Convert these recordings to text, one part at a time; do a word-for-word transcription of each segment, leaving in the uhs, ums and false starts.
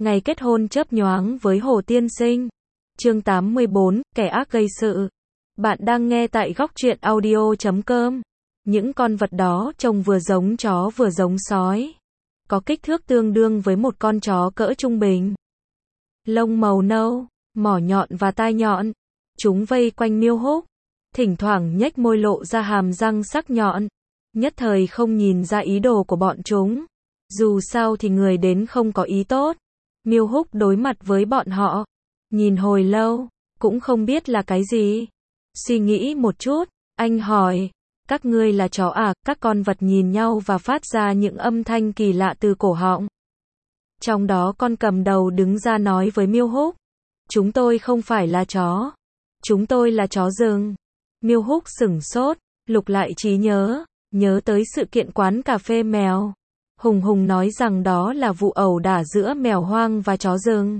Ngày kết hôn chớp nhoáng với Hồ Tiên Sinh. Chương tám mươi bốn, kẻ ác gây sự. Bạn đang nghe tại góc truyện audio chấm com. Những con vật đó trông vừa giống chó vừa giống sói. Có kích thước tương đương với một con chó cỡ trung bình. Lông màu nâu, mỏ nhọn và tai nhọn. Chúng vây quanh Miêu Húc, thỉnh thoảng nhếch môi lộ ra hàm răng sắc nhọn. Nhất thời không nhìn ra ý đồ của bọn chúng. Dù sao thì người đến không có ý tốt. Miêu Húc đối mặt với bọn họ, nhìn hồi lâu, cũng không biết là cái gì. Suy nghĩ một chút, anh hỏi, các ngươi là chó à? Các con vật nhìn nhau và phát ra những âm thanh kỳ lạ từ cổ họng. Trong đó con cầm đầu đứng ra nói với Miêu Húc, chúng tôi không phải là chó, chúng tôi là chó rừng. Miêu Húc sửng sốt, lục lại trí nhớ, nhớ tới sự kiện quán cà phê mèo. Hùng Hùng nói rằng đó là vụ ẩu đả giữa mèo hoang và chó rừng.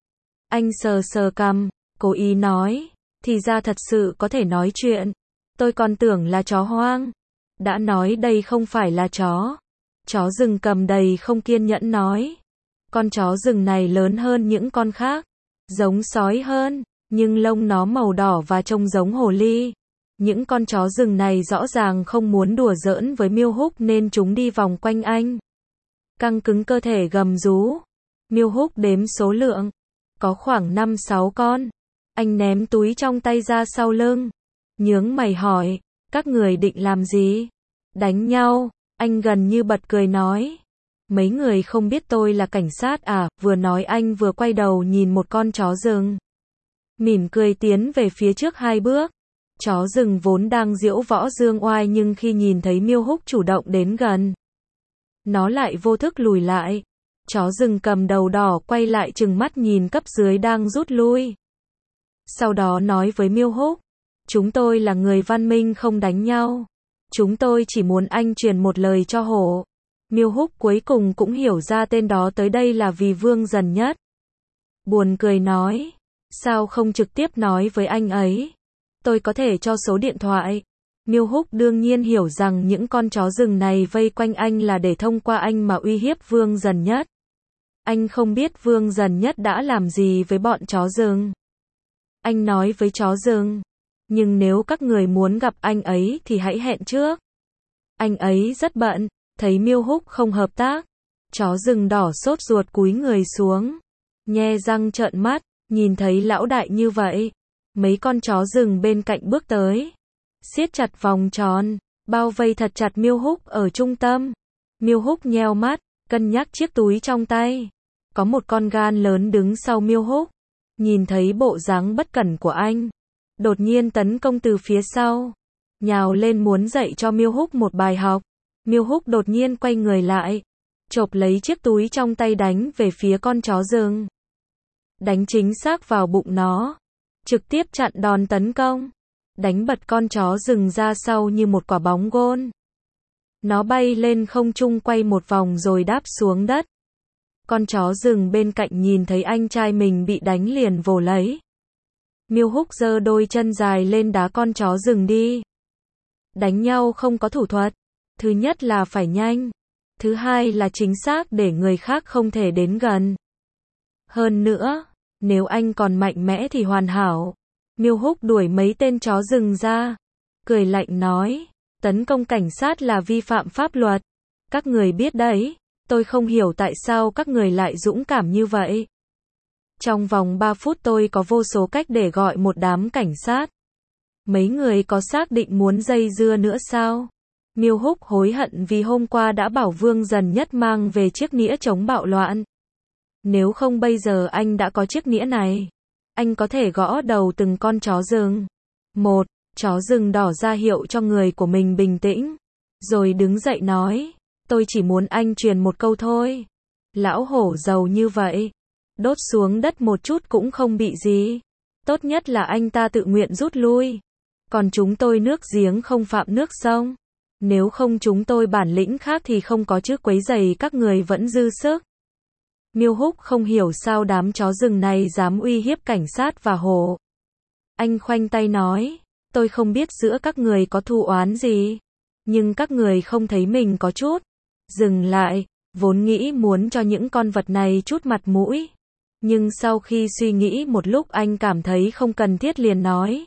Anh sờ sờ cằm, cố ý nói, thì ra thật sự có thể nói chuyện. Tôi còn tưởng là chó hoang. Đã nói đây không phải là chó. Chó rừng cầm đầy không kiên nhẫn nói. Con chó rừng này lớn hơn những con khác. Giống sói hơn, nhưng lông nó màu đỏ và trông giống hồ ly. Những con chó rừng này rõ ràng không muốn đùa giỡn với Miêu Húc nên chúng đi vòng quanh anh. Căng cứng cơ thể gầm rú. Miêu Húc đếm số lượng. Có khoảng năm sáu con. Anh ném túi trong tay ra sau lưng. Nhướng mày hỏi, các người định làm gì? Đánh nhau. Anh gần như bật cười nói. Mấy người không biết tôi là cảnh sát à? Vừa nói anh vừa quay đầu nhìn một con chó rừng. Mỉm cười tiến về phía trước hai bước. Chó rừng vốn đang diễu võ dương oai nhưng khi nhìn thấy Miêu Húc chủ động đến gần, nó lại vô thức lùi lại. Chó rừng cầm đầu đỏ quay lại trừng mắt nhìn cấp dưới đang rút lui. Sau đó nói với Miêu Húc, chúng tôi là người văn minh không đánh nhau. Chúng tôi chỉ muốn anh truyền một lời cho hổ. Miêu Húc cuối cùng cũng hiểu ra tên đó tới đây là vì Vương Dần Nhất. Buồn cười nói, sao không trực tiếp nói với anh ấy? Tôi có thể cho số điện thoại. Miêu Húc đương nhiên hiểu rằng những con chó rừng này vây quanh anh là để thông qua anh mà uy hiếp Vương Dần Nhất. Anh không biết Vương Dần Nhất đã làm gì với bọn chó rừng. Anh nói với chó rừng, nhưng nếu các người muốn gặp anh ấy thì hãy hẹn trước. Anh ấy rất bận. Thấy Miêu Húc không hợp tác, chó rừng đỏ sốt ruột cúi người xuống, nhe răng trợn mắt, nhìn thấy lão đại như vậy. Mấy con chó rừng bên cạnh bước tới, siết chặt vòng tròn, bao vây thật chặt Miêu Húc ở trung tâm. Miêu Húc nheo mắt, cân nhắc chiếc túi trong tay. Có một con gan lớn đứng sau Miêu Húc, nhìn thấy bộ dáng bất cẩn của anh, đột nhiên tấn công từ phía sau, nhào lên muốn dạy cho Miêu Húc một bài học. Miêu Húc đột nhiên quay người lại, chộp lấy chiếc túi trong tay đánh về phía con chó rừng. Đánh chính xác vào bụng nó, trực tiếp chặn đòn tấn công, đánh bật con chó rừng ra sau như một quả bóng gôn. Nó bay lên không trung quay một vòng rồi đáp xuống đất. Con chó rừng bên cạnh nhìn thấy anh trai mình bị đánh liền vồ lấy. Miêu Húc giơ đôi chân dài lên đá con chó rừng đi. Đánh nhau không có thủ thuật. Thứ nhất là phải nhanh. Thứ hai là chính xác để người khác không thể đến gần. Hơn nữa, nếu anh còn mạnh mẽ thì hoàn hảo. Miêu Húc đuổi mấy tên chó rừng ra, cười lạnh nói, tấn công cảnh sát là vi phạm pháp luật. Các người biết đấy, tôi không hiểu tại sao các người lại dũng cảm như vậy. Trong vòng ba phút tôi có vô số cách để gọi một đám cảnh sát. Mấy người có xác định muốn dây dưa nữa sao? Miêu Húc hối hận vì hôm qua đã bảo Vương Dần Nhất mang về chiếc nĩa chống bạo loạn. Nếu không bây giờ anh đã có chiếc nĩa này. Anh có thể gõ đầu từng con chó rừng. Một, chó rừng đỏ ra hiệu cho người của mình bình tĩnh. Rồi đứng dậy nói, tôi chỉ muốn anh truyền một câu thôi. Lão hổ giàu như vậy, đốt xuống đất một chút cũng không bị gì. Tốt nhất là anh ta tự nguyện rút lui. Còn chúng tôi nước giếng không phạm nước sông. Nếu không chúng tôi bản lĩnh khác thì không có chứ quấy rầy các người vẫn dư sức. Miêu Húc không hiểu sao đám chó rừng này dám uy hiếp cảnh sát và hổ. Anh khoanh tay nói, tôi không biết giữa các người có thù oán gì, nhưng các người không thấy mình có chút. Dừng lại, Vốn nghĩ muốn cho những con vật này chút mặt mũi. Nhưng sau khi suy nghĩ một lúc anh cảm thấy không cần thiết liền nói.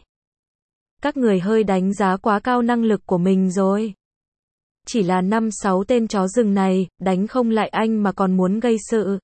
Các người hơi đánh giá quá cao năng lực của mình rồi. Chỉ là năm sáu tên chó rừng này, đánh không lại anh mà còn muốn gây sự.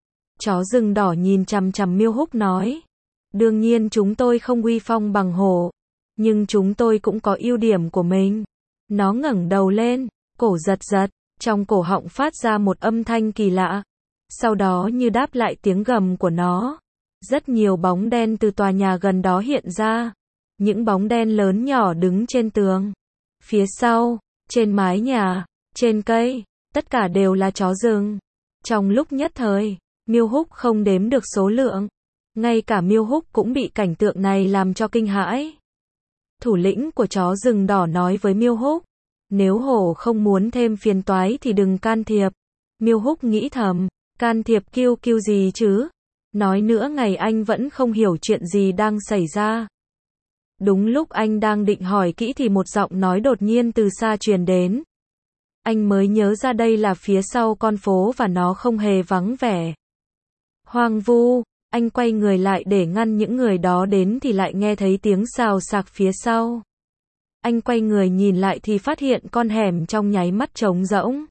Chó rừng đỏ nhìn chằm chằm Miêu Húc nói. Đương nhiên chúng tôi không uy phong bằng hổ. Nhưng chúng tôi cũng có ưu điểm của mình. Nó ngẩng đầu lên, cổ giật giật, trong cổ họng phát ra một âm thanh kỳ lạ. Sau đó như đáp lại tiếng gầm của nó. Rất nhiều bóng đen từ tòa nhà gần đó hiện ra. Những bóng đen lớn nhỏ đứng trên tường. Phía sau, trên mái nhà, trên cây, tất cả đều là chó rừng. Trong lúc nhất thời, Miêu Húc không đếm được số lượng. Ngay cả Miêu Húc cũng bị cảnh tượng này làm cho kinh hãi. Thủ lĩnh của chó rừng đỏ nói với Miêu Húc. Nếu hổ không muốn thêm phiền toái thì đừng can thiệp. Miêu Húc nghĩ thầm, can thiệp kiêu kiêu gì chứ? Nói nữa ngày anh vẫn không hiểu chuyện gì đang xảy ra. Đúng lúc anh đang định hỏi kỹ thì một giọng nói đột nhiên từ xa truyền đến. Anh mới nhớ ra đây là phía sau con phố và nó không hề vắng vẻ. Hoang vu, anh quay người lại để ngăn những người đó đến thì lại nghe thấy tiếng xào xạc phía sau. Anh quay người nhìn lại thì phát hiện con hẻm trong nháy mắt trống rỗng.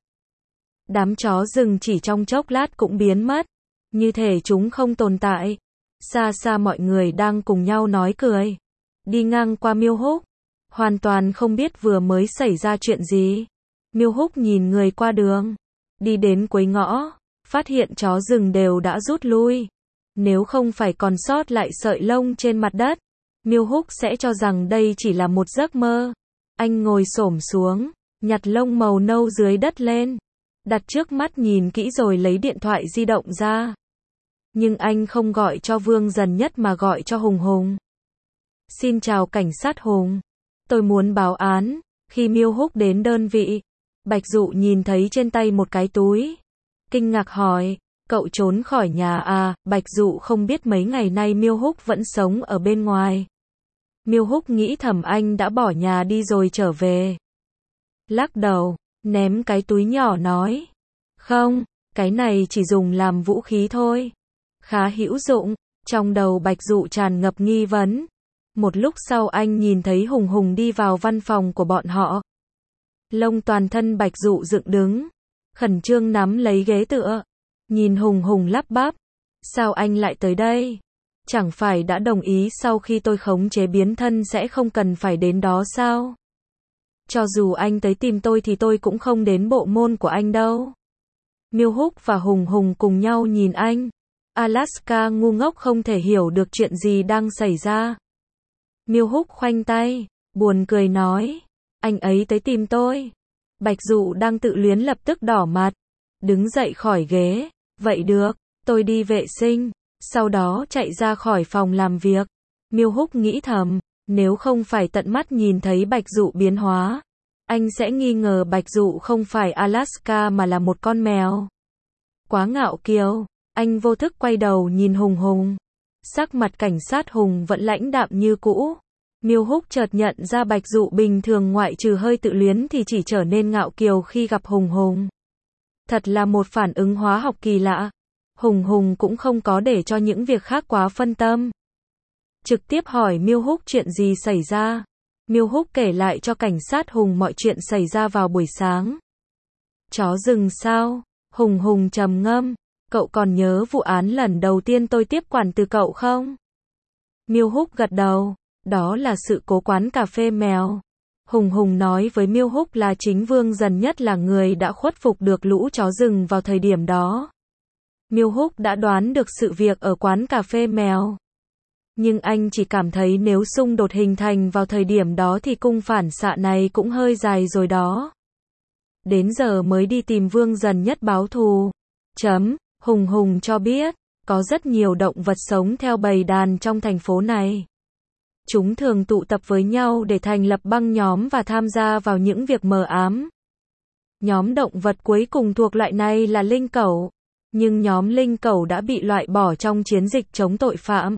Đám chó rừng chỉ trong chốc lát cũng biến mất, như thể chúng không tồn tại. Xa xa mọi người đang cùng nhau nói cười. Đi ngang qua Miêu Húc, hoàn toàn không biết vừa mới xảy ra chuyện gì. Miêu Húc nhìn người qua đường, đi đến cuối ngõ, phát hiện chó rừng đều đã rút lui. Nếu không phải còn sót lại sợi lông trên mặt đất, Miêu Húc sẽ cho rằng đây chỉ là một giấc mơ. Anh ngồi xổm xuống, nhặt lông màu nâu dưới đất lên, đặt trước mắt nhìn kỹ rồi lấy điện thoại di động ra. Nhưng anh không gọi cho Vương Dần Nhất mà gọi cho Hùng Hùng. Xin chào cảnh sát Hùng. Tôi muốn báo án. Khi Miêu Húc đến đơn vị, Bạch Dụ nhìn thấy trên tay một cái túi. Kinh ngạc hỏi, cậu trốn khỏi nhà à? Bạch Dụ không biết mấy ngày nay Miêu Húc vẫn sống ở bên ngoài. Miêu Húc nghĩ thầm anh đã bỏ nhà đi rồi trở về. Lắc đầu, ném cái túi nhỏ nói. Không, cái này chỉ dùng làm vũ khí thôi. Khá hữu dụng. Trong đầu Bạch Dụ tràn ngập nghi vấn. Một lúc sau anh nhìn thấy Hùng Hùng đi vào văn phòng của bọn họ. Lông toàn thân Bạch Dụ dựng đứng, khẩn trương nắm lấy ghế tựa. Nhìn Hùng Hùng lắp bắp. Sao anh lại tới đây? Chẳng phải đã đồng ý sau khi tôi khống chế biến thân sẽ không cần phải đến đó sao? Cho dù anh tới tìm tôi thì tôi cũng không đến bộ môn của anh đâu. Miêu Húc và Hùng Hùng cùng nhau nhìn anh. Alaska ngu ngốc không thể hiểu được chuyện gì đang xảy ra. Miêu Húc khoanh tay, buồn cười nói. Anh ấy tới tìm tôi. Bạch Dụ đang tự luyến lập tức đỏ mặt. Đứng dậy khỏi ghế. Vậy được, tôi đi vệ sinh. Sau đó chạy ra khỏi phòng làm việc. Miêu Húc nghĩ thầm, nếu không phải tận mắt nhìn thấy Bạch Dụ biến hóa, anh sẽ nghi ngờ Bạch Dụ không phải Alaska mà là một con mèo. Quá ngạo kiều, anh vô thức quay đầu nhìn Hùng Hùng. Sắc mặt cảnh sát Hùng vẫn lãnh đạm như cũ. Miêu Húc chợt nhận ra Bạch Dụ bình thường ngoại trừ hơi tự luyến thì chỉ trở nên ngạo kiều khi gặp Hùng Hùng. Thật là một phản ứng hóa học kỳ lạ. Hùng Hùng cũng không có để cho những việc khác quá phân tâm. Trực tiếp hỏi Miêu Húc chuyện gì xảy ra. Miêu Húc kể lại cho cảnh sát Hùng mọi chuyện xảy ra vào buổi sáng. Chó rừng sao? Hùng Hùng trầm ngâm. Cậu còn nhớ vụ án lần đầu tiên tôi tiếp quản từ cậu không? Miêu Húc gật đầu. Đó là sự cố quán cà phê mèo. Hùng Hùng nói với Miêu Húc là chính Vương Dần Nhất là người đã khuất phục được lũ chó rừng vào thời điểm đó. Miêu Húc đã đoán được sự việc ở quán cà phê mèo. Nhưng anh chỉ cảm thấy nếu xung đột hình thành vào thời điểm đó thì cung phản xạ này cũng hơi dài rồi đó. Đến giờ mới đi tìm Vương Dần Nhất báo thù. Chấm, Hùng Hùng cho biết, có rất nhiều động vật sống theo bầy đàn trong thành phố này. Chúng thường tụ tập với nhau để thành lập băng nhóm và tham gia vào những việc mờ ám. Nhóm động vật cuối cùng thuộc loại này là linh cẩu. Nhưng nhóm linh cẩu đã bị loại bỏ trong chiến dịch chống tội phạm.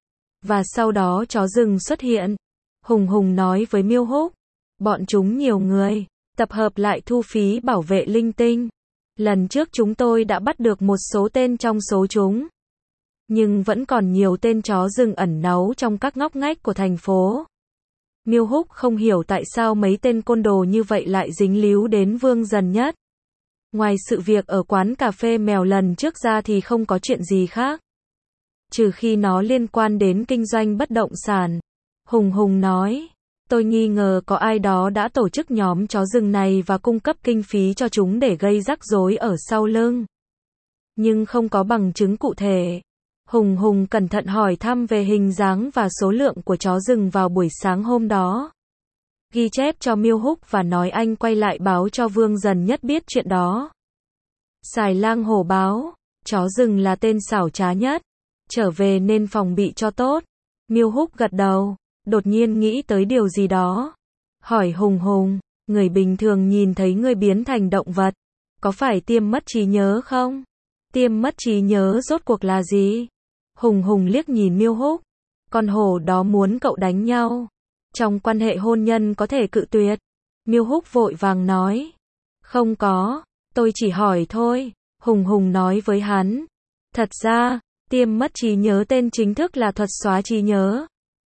Và sau đó chó rừng xuất hiện. Hùng Hùng nói với Miêu Húc. Bọn chúng nhiều người, tập hợp lại thu phí bảo vệ linh tinh. Lần trước chúng tôi đã bắt được một số tên trong số chúng. Nhưng vẫn còn nhiều tên chó rừng ẩn náu trong các ngóc ngách của thành phố. Miêu Húc không hiểu tại sao mấy tên côn đồ như vậy lại dính líu đến Vương Dần Nhất. Ngoài sự việc ở quán cà phê mèo lần trước ra thì không có chuyện gì khác. Trừ khi nó liên quan đến kinh doanh bất động sản. Hùng Hùng nói, tôi nghi ngờ có ai đó đã tổ chức nhóm chó rừng này và cung cấp kinh phí cho chúng để gây rắc rối ở sau lưng. Nhưng không có bằng chứng cụ thể. Hùng Hùng cẩn thận hỏi thăm về hình dáng và số lượng của chó rừng vào buổi sáng hôm đó. Ghi chép cho Miêu Húc và nói anh quay lại báo cho Vương Dần Nhất biết chuyện đó. Xài lang hổ báo, chó rừng là tên xảo trá nhất. Trở về nên phòng bị cho tốt. Miêu Húc gật đầu, đột nhiên nghĩ tới điều gì đó. Hỏi Hùng Hùng, người bình thường nhìn thấy người biến thành động vật, có phải tiêm mất trí nhớ không? Tiêm mất trí nhớ rốt cuộc là gì? Hùng Hùng liếc nhìn Miêu Húc. Con hổ đó muốn cậu đánh nhau. Trong quan hệ hôn nhân có thể cự tuyệt. Miêu Húc vội vàng nói. Không có, tôi chỉ hỏi thôi. Hùng Hùng nói với hắn. Thật ra, tiêm mất trí nhớ tên chính thức là thuật xóa trí nhớ.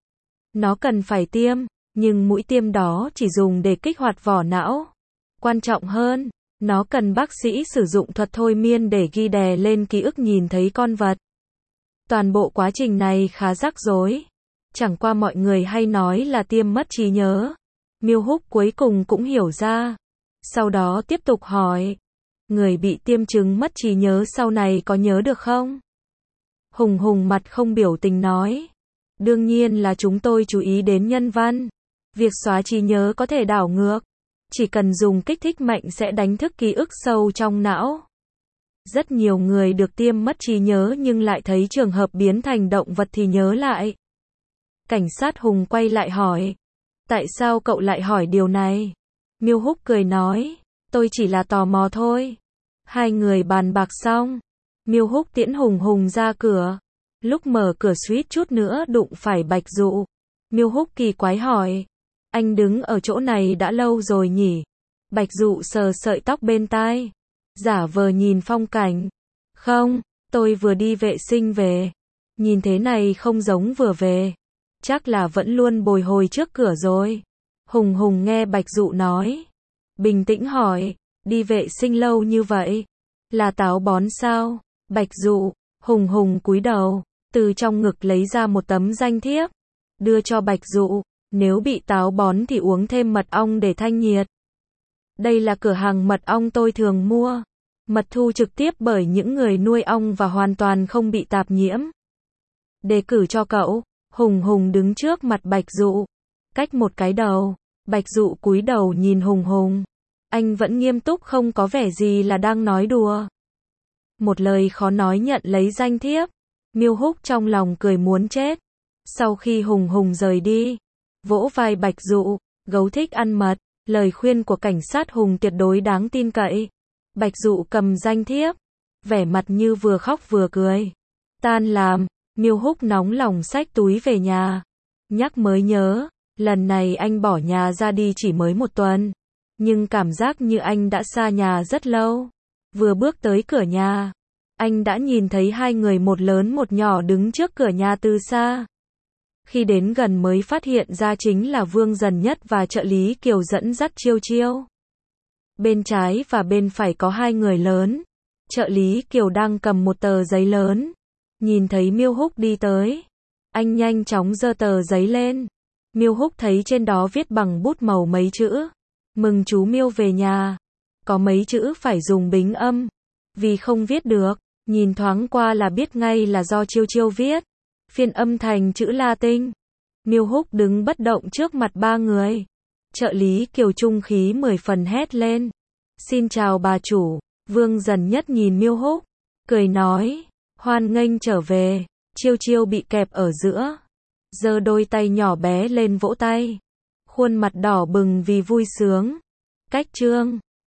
Nó cần phải tiêm, nhưng mũi tiêm đó chỉ dùng để kích hoạt vỏ não. Quan trọng hơn, nó cần bác sĩ sử dụng thuật thôi miên để ghi đè lên ký ức nhìn thấy con vật. Toàn bộ quá trình này khá rắc rối. Chẳng qua mọi người hay nói là tiêm mất trí nhớ. Miêu Húc cuối cùng cũng hiểu ra. Sau đó tiếp tục hỏi. Người bị tiêm chứng mất trí nhớ sau này có nhớ được không? Hùng Hùng mặt không biểu tình nói. Đương nhiên là chúng tôi chú ý đến nhân văn. Việc xóa trí nhớ có thể đảo ngược. Chỉ cần dùng kích thích mạnh sẽ đánh thức ký ức sâu trong não. Rất nhiều người được tiêm mất trí nhớ nhưng lại thấy trường hợp biến thành động vật thì nhớ lại. Cảnh sát Hùng quay lại hỏi. Tại sao cậu lại hỏi điều này? Miêu Húc cười nói. Tôi chỉ là tò mò thôi. Hai người bàn bạc xong. Miêu Húc tiễn Hùng Hùng ra cửa. Lúc mở cửa suýt chút nữa đụng phải Bạch Dụ. Miêu Húc kỳ quái hỏi. Anh đứng ở chỗ này đã lâu rồi nhỉ? Bạch Dụ sờ sợi tóc bên tai. Giả vờ nhìn phong cảnh. Không, tôi vừa đi vệ sinh về. Nhìn thế này không giống vừa về. Chắc là vẫn luôn bồi hồi trước cửa rồi. Hùng Hùng nghe Bạch Dụ nói. Bình tĩnh hỏi. Đi vệ sinh lâu như vậy. Là táo bón sao? Bạch Dụ. Hùng Hùng cúi đầu. Từ trong ngực lấy ra một tấm danh thiếp. Đưa cho Bạch Dụ. Nếu bị táo bón thì uống thêm mật ong để thanh nhiệt. Đây là cửa hàng mật ong tôi thường mua. Mật thu trực tiếp bởi những người nuôi ong và hoàn toàn không bị tạp nhiễm. Đề cử cho cậu. Hùng Hùng đứng trước mặt Bạch Dụ. Cách một cái đầu. Bạch Dụ cúi đầu nhìn Hùng Hùng. Anh vẫn nghiêm túc không có vẻ gì là đang nói đùa. Một lời khó nói nhận lấy danh thiếp. Miêu Húc trong lòng cười muốn chết. Sau khi Hùng Hùng rời đi. Vỗ vai Bạch Dụ. Gấu thích ăn mật. Lời khuyên của cảnh sát Hùng tuyệt đối đáng tin cậy. Bạch Dụ cầm danh thiếp. Vẻ mặt như vừa khóc vừa cười. Tan làm. Miêu Húc nóng lòng xách túi về nhà. Nhắc mới nhớ. Lần này anh bỏ nhà ra đi chỉ mới một tuần. Nhưng cảm giác như anh đã xa nhà rất lâu. Vừa bước tới cửa nhà. Anh đã nhìn thấy hai người một lớn một nhỏ đứng trước cửa nhà từ xa. Khi đến gần mới phát hiện ra chính là Vương Dần Nhất và trợ lý Kiều dẫn dắt Chiêu Chiêu. Bên trái và bên phải có hai người lớn. Trợ lý Kiều đang cầm một tờ giấy lớn. Nhìn thấy Miêu Húc đi tới. Anh nhanh chóng giơ tờ giấy lên. Miêu Húc thấy trên đó viết bằng bút màu mấy chữ. Mừng chú Miêu về nhà. Có mấy chữ phải dùng bính âm. Vì không viết được. Nhìn thoáng qua là biết ngay là do Chiêu Chiêu viết. Phiên âm thành chữ Latin. Miêu Húc đứng bất động trước mặt ba người. Trợ lý Kiều trung khí mười phần hét lên. Xin chào bà chủ. Vương Dần Nhất nhìn Miêu Húc. Cười nói. Hoan nghênh trở về. Chiêu Chiêu bị kẹp ở giữa. Giơ đôi tay nhỏ bé lên vỗ tay. Khuôn mặt đỏ bừng vì vui sướng. Cách chương.